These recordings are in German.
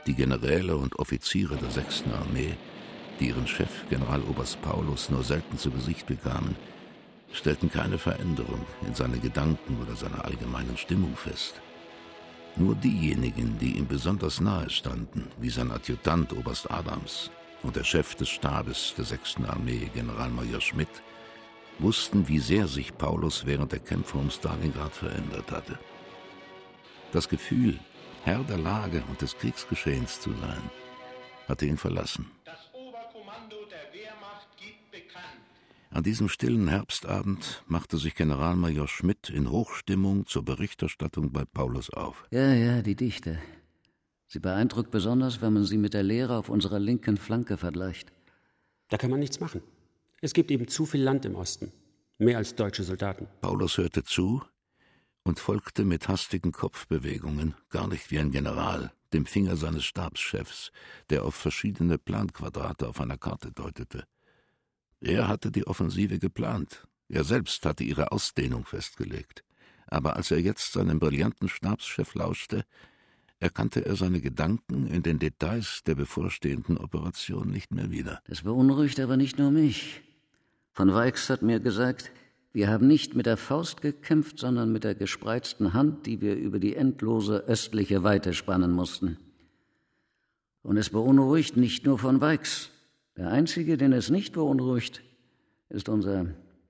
Die Generäle und Offiziere der 6. Armee, die ihren Chef Generaloberst Paulus nur selten zu Gesicht bekamen, stellten keine Veränderung in seinen Gedanken oder seiner allgemeinen Stimmung fest. Nur diejenigen, die ihm besonders nahe standen, wie sein Adjutant Oberst Adams und der Chef des Stabes der 6. Armee, Generalmajor Schmidt, wussten, wie sehr sich Paulus während der Kämpfe um Stalingrad verändert hatte. Das Gefühl, Herr der Lage und des Kriegsgeschehens zu sein, hatte ihn verlassen. Das Oberkommando der Wehrmacht gibt bekannt. An diesem stillen Herbstabend machte sich Generalmajor Schmidt in Hochstimmung zur Berichterstattung bei Paulus auf. Ja, die Dichte. Sie beeindruckt besonders, wenn man sie mit der Leere auf unserer linken Flanke vergleicht. Da kann man nichts machen. Es gibt eben zu viel Land im Osten. Mehr als deutsche Soldaten. Paulus hörte zu und folgte mit hastigen Kopfbewegungen, gar nicht wie ein General, dem Finger seines Stabschefs, der auf verschiedene Planquadrate auf einer Karte deutete. Er hatte die Offensive geplant. Er selbst hatte ihre Ausdehnung festgelegt. Aber als er jetzt seinem brillanten Stabschef lauschte, erkannte er seine Gedanken in den Details der bevorstehenden Operation nicht mehr wieder. Das beunruhigt aber nicht nur mich. Von Weix hat mir gesagt, wir haben nicht mit der Faust gekämpft, sondern mit der gespreizten Hand, die wir über die endlose östliche Weite spannen mussten. Und es beunruhigt nicht nur von Weix. Der Einzige, den es nicht beunruhigt, ist unser...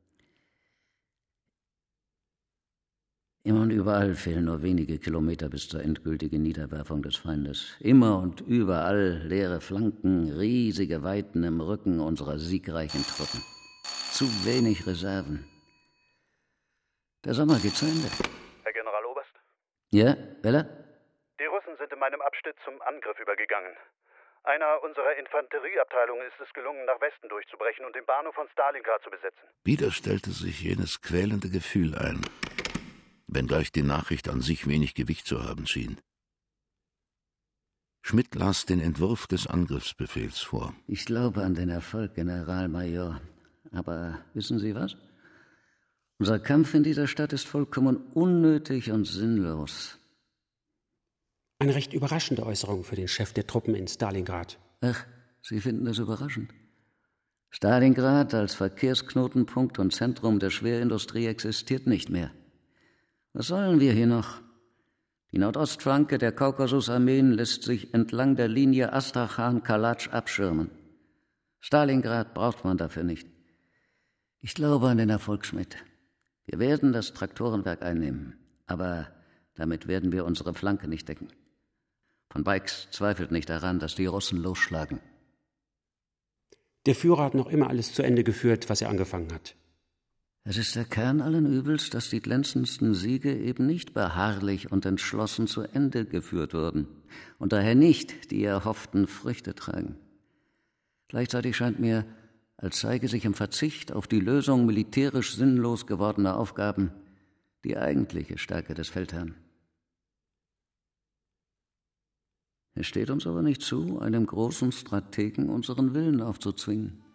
Immer und überall fehlen nur wenige Kilometer bis zur endgültigen Niederwerfung des Feindes. Immer und überall leere Flanken, riesige Weiten im Rücken unserer siegreichen Truppen. Zu wenig Reserven. Der Sommer geht zu Ende. Herr Generaloberst? Ja, Bella? Die Russen sind in meinem Abschnitt zum Angriff übergegangen. Einer unserer Infanterieabteilungen ist es gelungen, nach Westen durchzubrechen und den Bahnhof von Stalingrad zu besetzen. Wieder stellte sich jenes quälende Gefühl ein, wenngleich die Nachricht an sich wenig Gewicht zu haben schien. Schmidt las den Entwurf des Angriffsbefehls vor. Ich glaube an den Erfolg, Generalmajor. Aber wissen Sie was? Unser Kampf in dieser Stadt ist vollkommen unnötig und sinnlos. Eine recht überraschende Äußerung für den Chef der Truppen in Stalingrad. Ach, Sie finden das überraschend? Stalingrad als Verkehrsknotenpunkt und Zentrum der Schwerindustrie existiert nicht mehr. Was sollen wir hier noch? Die Nordostflanke der Kaukasusarmeen lässt sich entlang der Linie Astrachan-Kalatsch abschirmen. Stalingrad braucht man dafür nicht. Ich glaube an den Erfolg, Schmidt. Wir werden das Traktorenwerk einnehmen, aber damit werden wir unsere Flanke nicht decken. Von Weix zweifelt nicht daran, dass die Russen losschlagen. Der Führer hat noch immer alles zu Ende geführt, was er angefangen hat. Es ist der Kern allen Übels, dass die glänzendsten Siege eben nicht beharrlich und entschlossen zu Ende geführt wurden und daher nicht die erhofften Früchte tragen. Gleichzeitig scheint mir, als zeige sich im Verzicht auf die Lösung militärisch sinnlos gewordener Aufgaben die eigentliche Stärke des Feldherrn. Es steht uns aber nicht zu, einem großen Strategen unseren Willen aufzuzwingen.